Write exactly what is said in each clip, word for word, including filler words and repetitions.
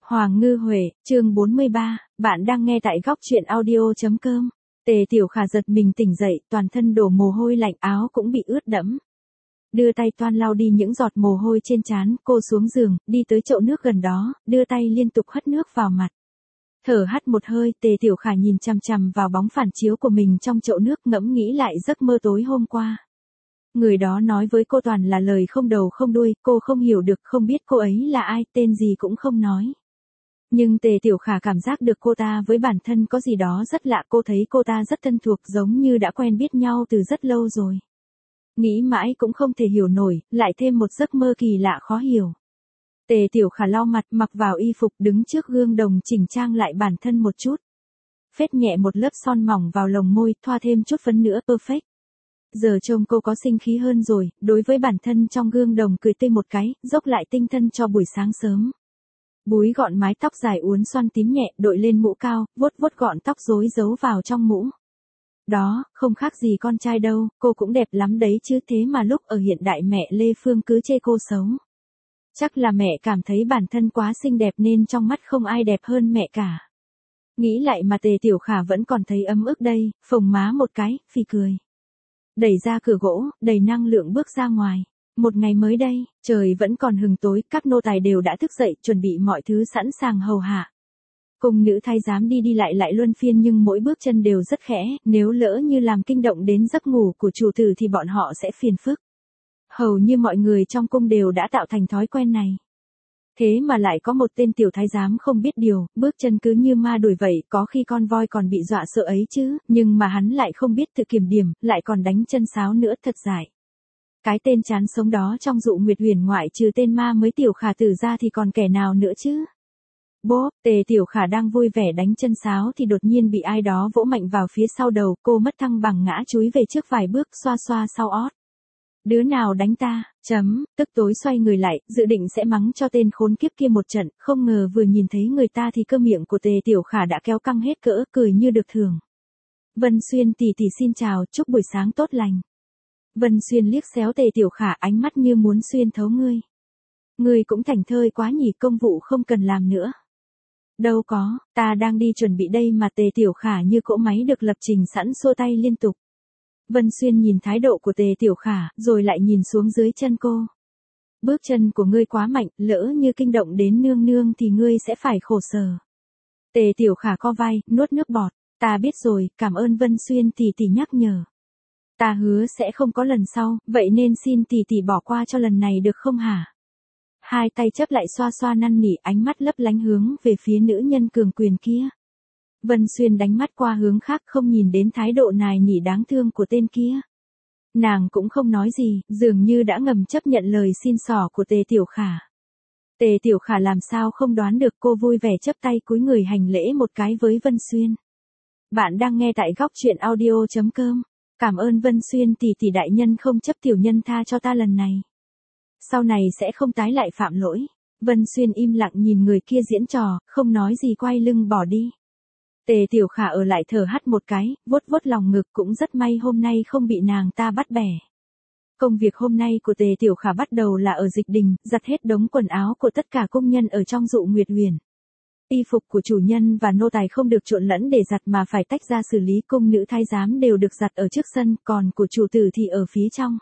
Hoàng Ngư Huệ, chương bốn mươi ba, bạn đang nghe tại góc truyện audio.com. Tề Tiểu Khả giật mình tỉnh dậy, toàn thân đổ mồ hôi lạnh, áo cũng bị ướt đẫm. Đưa tay toan lau đi những giọt mồ hôi trên trán, cô xuống giường, đi tới chậu nước gần đó, đưa tay liên tục hất nước vào mặt. Thở hắt một hơi, Tề Tiểu Khả nhìn chằm chằm vào bóng phản chiếu của mình trong chậu nước, ngẫm nghĩ lại giấc mơ tối hôm qua. Người đó nói với cô toàn là lời không đầu không đuôi, cô không hiểu được, không biết cô ấy là ai, tên gì cũng không nói. Nhưng Tề Tiểu Khả cảm giác được cô ta với bản thân có gì đó rất lạ, cô thấy cô ta rất thân thuộc, giống như đã quen biết nhau từ rất lâu rồi. Nghĩ mãi cũng không thể hiểu nổi, lại thêm một giấc mơ kỳ lạ khó hiểu. Tề Tiểu Khả lau mặt, mặc vào y phục, đứng trước gương đồng chỉnh trang lại bản thân một chút. Phết nhẹ một lớp son mỏng vào lồng môi, thoa thêm chút phấn nữa, perfect. Giờ trông cô có sinh khí hơn rồi, đối với bản thân trong gương đồng cười tươi một cái, dốc lại tinh thần cho buổi sáng sớm. Búi gọn mái tóc dài uốn xoăn tím nhẹ, đội lên mũ cao, vuốt vuốt gọn tóc rối giấu vào trong mũ. Đó, không khác gì con trai đâu, cô cũng đẹp lắm đấy chứ, thế mà lúc ở hiện đại mẹ Lê Phương cứ chê cô xấu. Chắc là mẹ cảm thấy bản thân quá xinh đẹp nên trong mắt không ai đẹp hơn mẹ cả. Nghĩ lại mà Tề Tiểu Khả vẫn còn thấy ấm ức đây, phồng má một cái, phì cười. Đẩy ra cửa gỗ, đầy năng lượng bước ra ngoài. Một ngày mới đây, trời vẫn còn hừng tối, các nô tài đều đã thức dậy, chuẩn bị mọi thứ sẵn sàng hầu hạ. Cung nữ thái giám đi đi lại lại luân phiên nhưng mỗi bước chân đều rất khẽ, nếu lỡ như làm kinh động đến giấc ngủ của chủ tử thì bọn họ sẽ phiền phức. Hầu như mọi người trong cung đều đã tạo thành thói quen này. Thế mà lại có một tên tiểu thái giám không biết điều, bước chân cứ như ma đuổi vậy, có khi con voi còn bị dọa sợ ấy chứ, nhưng mà hắn lại không biết tự kiểm điểm, lại còn đánh chân sáo nữa, thật dại. Cái tên chán sống đó trong Dụ Nguyệt Huyền ngoại trừ tên ma mới Tiểu Khả tử ra thì còn kẻ nào nữa chứ? Bốp, Tề Tiểu Khả đang vui vẻ đánh chân sáo thì đột nhiên bị ai đó vỗ mạnh vào phía sau đầu, cô mất thăng bằng ngã chúi về trước vài bước, xoa xoa sau ót. Đứa nào đánh ta, chấm, tức tối xoay người lại, dự định sẽ mắng cho tên khốn kiếp kia một trận, không ngờ vừa nhìn thấy người ta thì cơ miệng của Tề Tiểu Khả đã kéo căng hết cỡ, cười như được thưởng. Vân Xuyên tỷ tỷ xin chào, chúc buổi sáng tốt lành. Vân Xuyên liếc xéo Tề Tiểu Khả, ánh mắt như muốn xuyên thấu ngươi. Ngươi cũng thảnh thơi quá nhỉ, công vụ không cần làm nữa. Đâu có, ta đang đi chuẩn bị đây mà. Tề Tiểu Khả như cỗ máy được lập trình sẵn xua tay liên tục. Vân Xuyên nhìn thái độ của Tề Tiểu Khả, rồi lại nhìn xuống dưới chân cô. Bước chân của ngươi quá mạnh, lỡ như kinh động đến nương nương thì ngươi sẽ phải khổ sở. Tề Tiểu Khả co vai, nuốt nước bọt. Ta biết rồi, cảm ơn Vân Xuyên tỷ tỷ nhắc nhở. Ta hứa sẽ không có lần sau, vậy nên xin tỷ tỷ bỏ qua cho lần này được không hả? Hai tay chấp lại xoa xoa năn nỉ, ánh mắt lấp lánh hướng về phía nữ nhân cường quyền kia. Vân Xuyên đánh mắt qua hướng khác, không nhìn đến thái độ nài nỉ đáng thương của tên kia. Nàng cũng không nói gì, dường như đã ngầm chấp nhận lời xin xỏ của Tề Tiểu Khả. Tề Tiểu Khả làm sao không đoán được, cô vui vẻ chấp tay cúi người hành lễ một cái với Vân Xuyên. Bạn đang nghe tại góc truyện audio.com. Cảm ơn Vân Xuyên tỷ tỷ, đại nhân không chấp tiểu nhân tha cho ta lần này. Sau này sẽ không tái lại phạm lỗi. Vân Xuyên im lặng nhìn người kia diễn trò, không nói gì, quay lưng bỏ đi. Tề Tiểu Khả ở lại thở hắt một cái, vuốt vuốt lòng ngực, cũng rất may hôm nay không bị nàng ta bắt bẻ. Công việc hôm nay của Tề Tiểu Khả bắt đầu là ở dịch đình, giặt hết đống quần áo của tất cả công nhân ở trong Dụ Nguyệt Huyền. Y phục của chủ nhân và nô tài không được trộn lẫn để giặt mà phải tách ra xử lý, cung nữ thái giám đều được giặt ở trước sân, còn của chủ tử thì ở phía trong.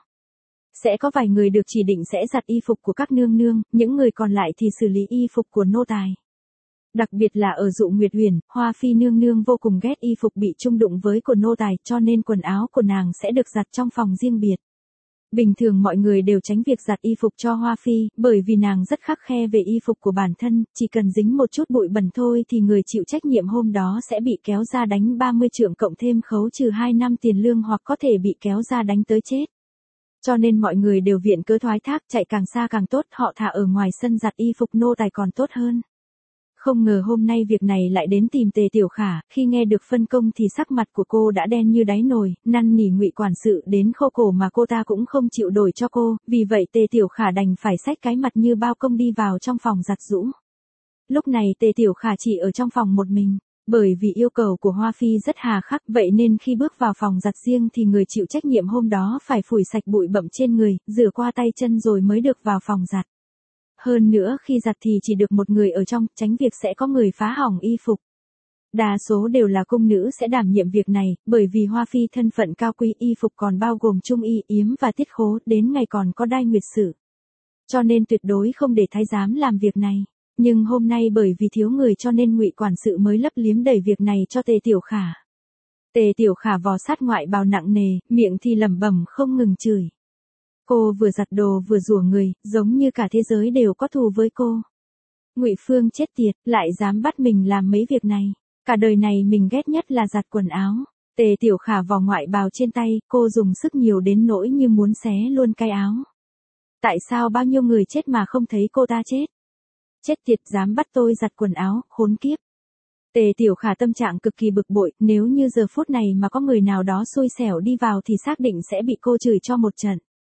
Sẽ có vài người được chỉ định sẽ giặt y phục của các nương nương, những người còn lại thì xử lý y phục của nô tài. Đặc biệt là ở Dụ Nguyệt Huyền, Hoa Phi nương nương vô cùng ghét y phục bị chung đụng với của nô tài, cho nên quần áo của nàng sẽ được giặt trong phòng riêng biệt. Bình thường mọi người đều tránh việc giặt y phục cho Hoa Phi, bởi vì nàng rất khắt khe về y phục của bản thân, chỉ cần dính một chút bụi bẩn thôi thì người chịu trách nhiệm hôm đó sẽ bị kéo ra đánh ba mươi trượng cộng thêm khấu trừ hai năm tiền lương, hoặc có thể bị kéo ra đánh tới chết. Cho nên mọi người đều viện cớ thoái thác, chạy càng xa càng tốt, họ thà ở ngoài sân giặt y phục nô tài còn tốt hơn. Không ngờ hôm nay việc này lại đến tìm Tề Tiểu Khả, khi nghe được phân công thì sắc mặt của cô đã đen như đáy nồi, năn nỉ Ngụy quản sự đến khô cổ mà cô ta cũng không chịu đổi cho cô, vì vậy Tề Tiểu Khả đành phải xách cái mặt như bao công đi vào trong phòng giặt giũ. Lúc này Tề Tiểu Khả chỉ ở trong phòng một mình, bởi vì yêu cầu của Hoa Phi rất hà khắc, vậy nên khi bước vào phòng giặt riêng thì người chịu trách nhiệm hôm đó phải phủi sạch bụi bặm trên người, rửa qua tay chân rồi mới được vào phòng giặt. Hơn nữa khi giặt thì chỉ được một người ở trong, tránh việc sẽ có người phá hỏng y phục. Đa số đều là cung nữ sẽ đảm nhiệm việc này, bởi vì Hoa Phi thân phận cao quý, y phục còn bao gồm trung y, yếm và tiết khố, đến ngày còn có đai nguyệt sự. Cho nên tuyệt đối không để thái giám làm việc này. Nhưng hôm nay bởi vì thiếu người cho nên Ngụy quản sự mới lấp liếm đẩy việc này cho Tề Tiểu Khả. Tề Tiểu Khả vò sát ngoại bào nặng nề, miệng thì lẩm bẩm không ngừng chửi. Cô vừa giặt đồ vừa rủa người, giống như cả thế giới đều có thù với cô. Ngụy Phương chết tiệt, lại dám bắt mình làm mấy việc này. Cả đời này mình ghét nhất là giặt quần áo. Tề Tiểu Khả vò ngoại bào trên tay, cô dùng sức nhiều đến nỗi như muốn xé luôn cái áo. Tại sao bao nhiêu người chết mà không thấy cô ta chết? Chết tiệt, dám bắt tôi giặt quần áo, khốn kiếp. Tề Tiểu Khả tâm trạng cực kỳ bực bội, nếu như giờ phút này mà có người nào đó xui xẻo đi vào thì xác định sẽ bị cô chửi cho một trận.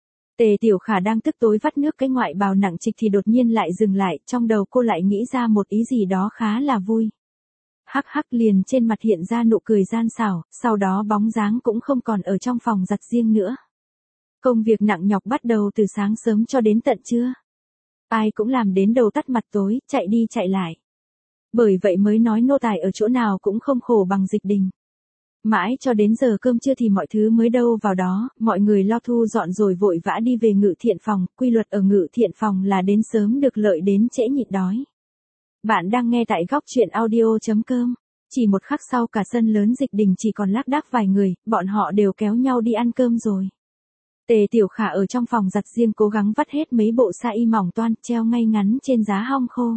Tề Tiểu Khả đang tức tối vắt nước cái ngoại bào nặng trịch thì đột nhiên lại dừng lại, trong đầu cô lại nghĩ ra một ý gì đó khá là vui. Hắc hắc, liền trên mặt hiện ra nụ cười gian xảo, sau đó bóng dáng cũng không còn ở trong phòng giặt riêng nữa. Công việc nặng nhọc bắt đầu từ sáng sớm cho đến tận trưa. Ai cũng làm đến đầu tắt mặt tối, chạy đi chạy lại. Bởi vậy mới nói nô tài ở chỗ nào cũng không khổ bằng Dịch Đình. Mãi cho đến giờ cơm trưa thì mọi thứ mới đâu vào đó, mọi người lo thu dọn rồi vội vã đi về Ngự Thiện phòng, quy luật ở Ngự Thiện phòng là đến sớm được lợi đến trễ nhịn đói. Bạn đang nghe tại góc truyện audio chấm com. Chỉ một khắc sau cả sân lớn Dịch Đình chỉ còn lác đác vài người, bọn họ đều kéo nhau đi ăn cơm rồi. Tề Tiểu Khả ở trong phòng giặt riêng cố gắng vắt hết mấy bộ sa y mỏng toan treo ngay ngắn trên giá hong khô.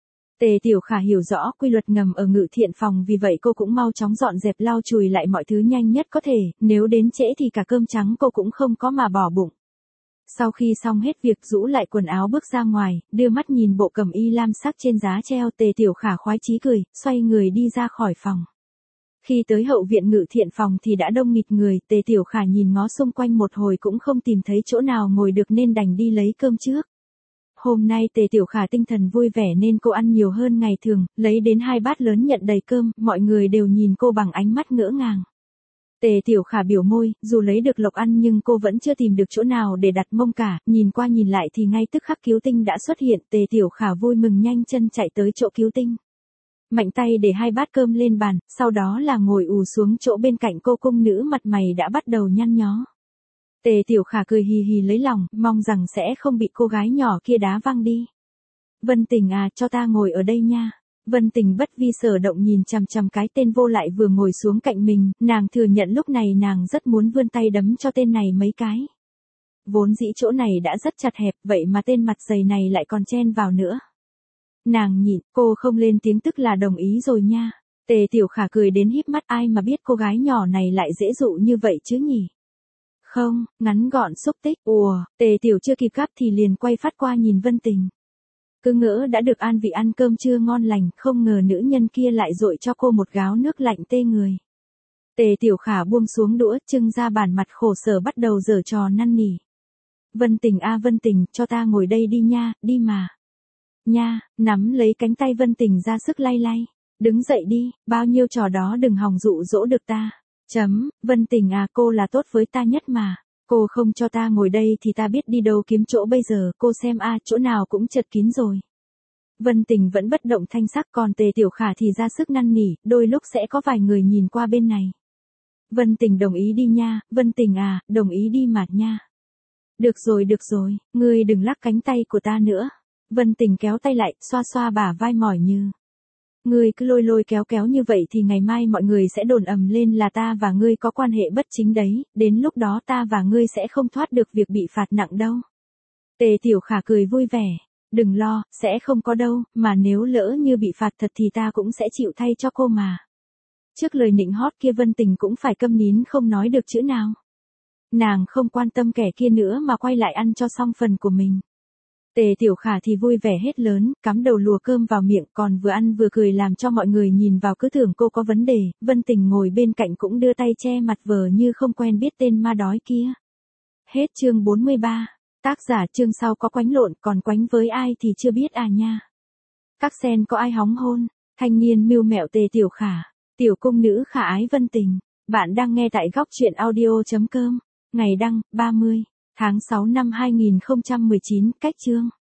Tề Tiểu Khả hiểu rõ quy luật ngầm ở Ngự Thiện phòng, vì vậy cô cũng mau chóng dọn dẹp lau chùi lại mọi thứ nhanh nhất có thể, nếu đến trễ thì cả cơm trắng cô cũng không có mà bỏ bụng. Sau khi xong hết việc rũ lại quần áo bước ra ngoài, đưa mắt nhìn bộ cẩm y lam sắc trên giá treo, Tề Tiểu Khả khoái chí cười, xoay người đi ra khỏi phòng. Khi tới hậu viện Ngự Thiện phòng thì đã đông nghịt người, Tề Tiểu Khả nhìn ngó xung quanh một hồi cũng không tìm thấy chỗ nào ngồi được nên đành đi lấy cơm trước. Hôm nay Tề Tiểu Khả tinh thần vui vẻ nên cô ăn nhiều hơn ngày thường, lấy đến hai bát lớn nhận đầy cơm, mọi người đều nhìn cô bằng ánh mắt ngỡ ngàng. Tề Tiểu Khả biểu môi, dù lấy được lộc ăn nhưng cô vẫn chưa tìm được chỗ nào để đặt mông cả, nhìn qua nhìn lại thì ngay tức khắc Cứu Tinh đã xuất hiện, Tề Tiểu Khả vui mừng nhanh chân chạy tới chỗ Cứu Tinh. Mạnh tay để hai bát cơm lên bàn, sau đó là ngồi ù xuống chỗ bên cạnh cô, cung nữ mặt mày đã bắt đầu nhăn nhó. Tề Tiểu Khả cười hì hì lấy lòng, mong rằng sẽ không bị cô gái nhỏ kia đá văng đi. Vân Tình à, cho ta ngồi ở đây nha. Vân Tình bất vi sở động nhìn chằm chằm cái tên vô lại vừa ngồi xuống cạnh mình, nàng thừa nhận lúc này nàng rất muốn vươn tay đấm cho tên này mấy cái. Vốn dĩ chỗ này đã rất chặt hẹp, vậy mà tên mặt dày này lại còn chen vào nữa. Nàng nhịn, cô không lên tiếng tức là đồng ý rồi nha. Tề Tiểu Khả cười đến híp mắt, ai mà biết cô gái nhỏ này lại dễ dụ như vậy chứ nhỉ. Không, ngắn gọn xúc tích, ùa, Tề Tiểu chưa kịp gắp thì liền quay phát qua nhìn Vân Tình. Cứ ngỡ đã được an vị ăn cơm trưa ngon lành, không ngờ nữ nhân kia lại dội cho cô một gáo nước lạnh tê người. Tề Tiểu Khả buông xuống đũa, trưng ra bản mặt khổ sở bắt đầu giở trò năn nỉ. Vân Tình a Vân Tình, cho ta ngồi đây đi nha, đi mà. Nha, nắm lấy cánh tay Vân Tình ra sức lay lay. Đứng dậy đi, bao nhiêu trò đó đừng hòng dụ dỗ được ta. Chấm, Vân Tình à, cô là tốt với ta nhất mà. Cô không cho ta ngồi đây thì ta biết đi đâu kiếm chỗ bây giờ, cô xem a, chỗ nào cũng chật kín rồi. Vân Tình vẫn bất động thanh sắc, còn Tề Tiểu Khả thì ra sức năn nỉ, đôi lúc sẽ có vài người nhìn qua bên này. Vân Tình đồng ý đi nha, Vân Tình à, đồng ý đi mà nha. Được rồi được rồi, ngươi đừng lắc cánh tay của ta nữa. Vân Tình kéo tay lại, xoa xoa bả vai mỏi như. Ngươi cứ lôi lôi kéo kéo như vậy thì ngày mai mọi người sẽ đồn ầm lên là ta và ngươi có quan hệ bất chính đấy, đến lúc đó ta và ngươi sẽ không thoát được việc bị phạt nặng đâu. Tề Tiểu Khả cười vui vẻ, đừng lo, sẽ không có đâu, mà nếu lỡ như bị phạt thật thì ta cũng sẽ chịu thay cho cô mà. Trước lời nịnh hót kia Vân Tình cũng phải câm nín không nói được chữ nào. Nàng không quan tâm kẻ kia nữa mà quay lại ăn cho xong phần của mình. Tề Tiểu Khả thì vui vẻ hết lớn, cắm đầu lùa cơm vào miệng, còn vừa ăn vừa cười làm cho mọi người nhìn vào cứ tưởng cô có vấn đề. Vân Tình ngồi bên cạnh cũng đưa tay che mặt vờ như không quen biết tên ma đói kia. Hết chương bốn mươi ba. Tác giả chương sau có quánh lộn, còn quánh với ai thì chưa biết à nha. Các sen có ai hóng hôn, thanh niên mưu mẹo Tề Tiểu Khả, tiểu cung nữ khả ái Vân Tình. Bạn đang nghe tại góc truyện audio chấm com. Ngày đăng, ba mươi tháng sáu năm hai nghìn không trăm mười chín, cách chương.